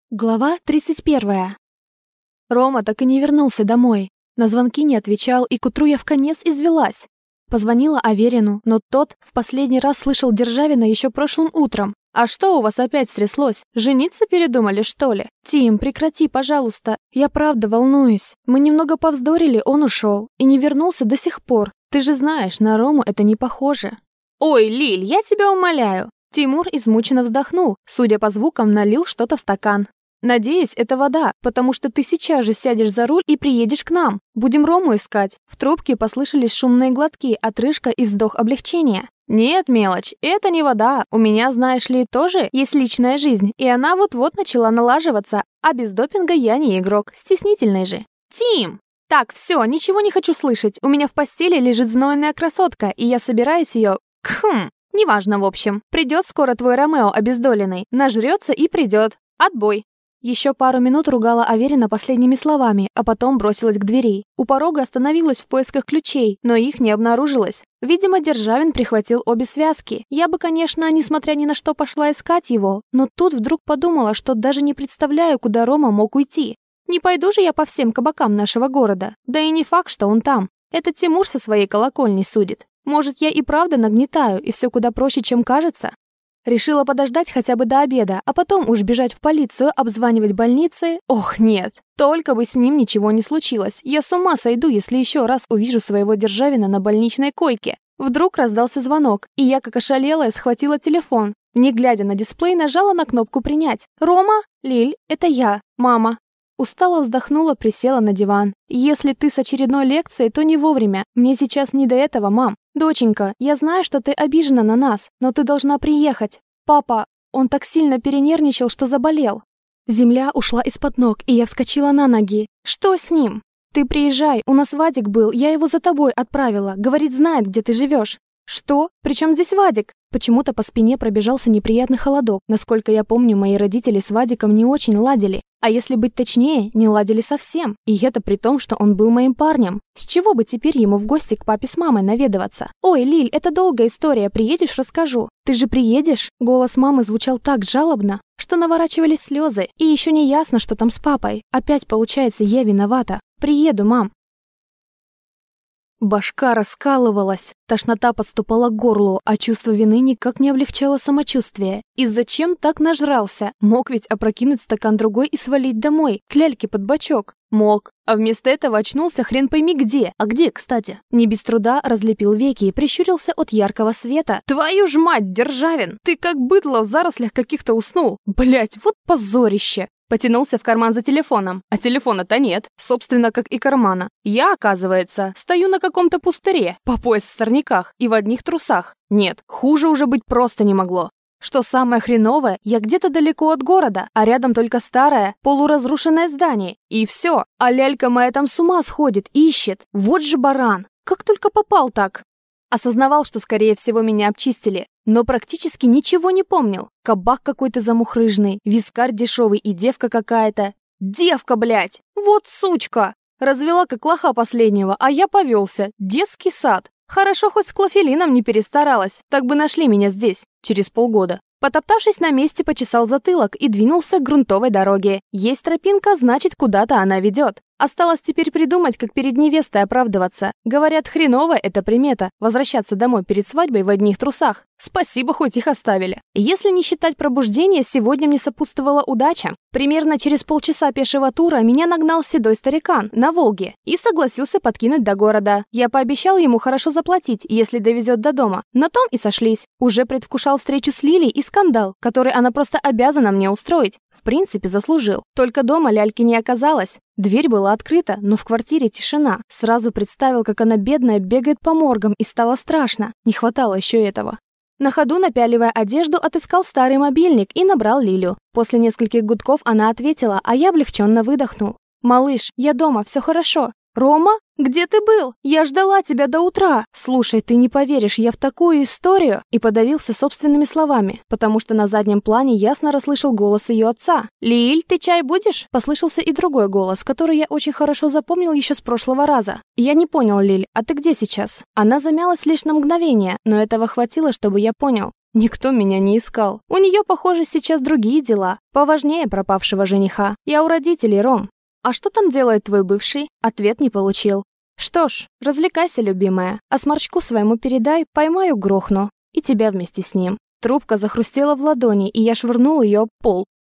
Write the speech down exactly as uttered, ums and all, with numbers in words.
Глава тридцать первая. Рома так и не вернулся домой. На звонки не отвечал, и к утру я вконец извелась. Позвонила Аверину, но тот в последний раз слышал Державина еще прошлым утром. «А что у вас опять стряслось? Жениться передумали, что ли?» «Тим, прекрати, пожалуйста. Я правда волнуюсь. Мы немного повздорили, он ушел. И не вернулся до сих пор. Ты же знаешь, на Рому это не похоже». «Ой, Лиль, я тебя умоляю». Тимур измученно вздохнул. Судя по звукам, налил что-то в стакан. «Надеюсь, это вода, потому что ты сейчас же сядешь за руль и приедешь к нам. Будем Рому искать». В трубке послышались шумные глотки, отрыжка и вздох облегчения. «Нет, мелочь, это не вода. У меня, знаешь ли, тоже есть личная жизнь, и она вот-вот начала налаживаться, а без допинга я не игрок, стеснительный же». «Тим!» «Так, все, ничего не хочу слышать. У меня в постели лежит знойная красотка, и я собираюсь ее... Кхм, неважно, в общем. Придет скоро твой Ромео обездоленный, нажрется и придет. Отбой». Еще пару минут ругала Аверина последними словами, а потом бросилась к двери. У порога остановилась в поисках ключей, но их не обнаружилось. Видимо, Державин прихватил обе связки. Я бы, конечно, несмотря ни на что пошла искать его, но тут вдруг подумала, что даже не представляю, куда Рома мог уйти. Не пойду же я по всем кабакам нашего города. Да и не факт, что он там. Это Тимур со своей колокольни судит. Может, я и правда нагнетаю, и все куда проще, чем кажется? Решила подождать хотя бы до обеда, а потом уж бежать в полицию, обзванивать больницы. Ох, нет, только бы с ним ничего не случилось. Я с ума сойду, если еще раз увижу своего Державина на больничной койке. Вдруг раздался звонок, и я, как ошалелая, схватила телефон. Не глядя на дисплей, нажала на кнопку «Принять». «Рома? Лиль, это я, мама». Устало вздохнула, присела на диван. «Если ты с очередной лекцией, то не вовремя. Мне сейчас не до этого, мам. Доченька, я знаю, что ты обижена на нас, но ты должна приехать. Папа, он так сильно перенервничал, что заболел». Земля ушла из-под ног, и я вскочила на ноги. «Что с ним?» «Ты приезжай, у нас Вадик был, я его за тобой отправила. Говорит, знает, где ты живешь». «Что? Причем здесь Вадик?» Почему-то по спине пробежался неприятный холодок. Насколько я помню, мои родители с Вадиком не очень ладили. А если быть точнее, не ладили совсем. И это при том, что он был моим парнем. С чего бы теперь ему в гости к папе с мамой наведываться? «Ой, Лиль, это долгая история. Приедешь, расскажу». «Ты же приедешь?» Голос мамы звучал так жалобно, что наворачивались слезы. И еще не ясно, что там с папой. Опять, получается, я виновата. «Приеду, мам». Башка раскалывалась, тошнота подступала к горлу, а чувство вины никак не облегчало самочувствие. И зачем так нажрался? Мог ведь опрокинуть стакан другой и свалить домой, к ляльке под бочок. Мог. А вместо этого очнулся хрен пойми где. А где, кстати? Не без труда разлепил веки и прищурился от яркого света. «Твою ж мать, Державин! Ты как быдло в зарослях каких-то уснул! Блять, вот позорище!» Потянулся в карман за телефоном. А телефона-то нет. Собственно, как и кармана. Я, оказывается, стою на каком-то пустыре, по пояс в сорняках и в одних трусах. Нет, хуже уже быть просто не могло. Что самое хреновое, я где-то далеко от города, а рядом только старое, полуразрушенное здание. И все. А лялька моя там с ума сходит, ищет. Вот же баран. Как только попал так. Осознавал, что, скорее всего, меня обчистили, но практически ничего не помнил. Кабак какой-то замухрыжный, вискарь дешевый и девка какая-то. Девка, блядь! Вот сучка! Развела как лоха последнего, а я повелся. Детский сад. Хорошо, хоть с клофелином не перестаралась, так бы нашли меня здесь, через полгода. Потоптавшись на месте, почесал затылок и двинулся к грунтовой дороге. Есть тропинка, значит, куда-то она ведет. Осталось теперь придумать, как перед невестой оправдываться. Говорят, хреновая это примета – возвращаться домой перед свадьбой в одних трусах. Спасибо, хоть их оставили. Если не считать пробуждения, сегодня мне сопутствовала удача. Примерно через полчаса пешего тура меня нагнал седой старикан на «Волге» и согласился подкинуть до города. Я пообещал ему хорошо заплатить, если довезет до дома. На том и сошлись. Уже предвкушал встречу с Лилей и скандал, который она просто обязана мне устроить. В принципе, заслужил. Только дома ляльки не оказалось. Дверь была открыта, но в квартире тишина. Сразу представил, как она бедная бегает по моргам, и стало страшно. Не хватало еще этого. На ходу, напяливая одежду, отыскал старый мобильник и набрал Лилю. После нескольких гудков она ответила, а я облегченно выдохнул. «Малыш, я дома, все хорошо». «Рома? Где ты был? Я ждала тебя до утра. Слушай, ты не поверишь, я в такую историю...» И подавился собственными словами, потому что на заднем плане ясно расслышал голос ее отца. «Лиль, ты чай будешь?» Послышался и другой голос, который я очень хорошо запомнил еще с прошлого раза. «Я не понял, Лиль, а ты где сейчас?» Она замялась лишь на мгновение, но этого хватило, чтобы я понял. Никто меня не искал. У нее, похоже, сейчас другие дела, поважнее пропавшего жениха. Я у родителей, Ром. А что там делает твой бывший? Ответ не получил. Что ж, развлекайся, любимая. А сморчку своему передай, поймаю, грохну. И тебя вместе с ним. Трубка захрустела в ладони, и я швырнул ее об пол.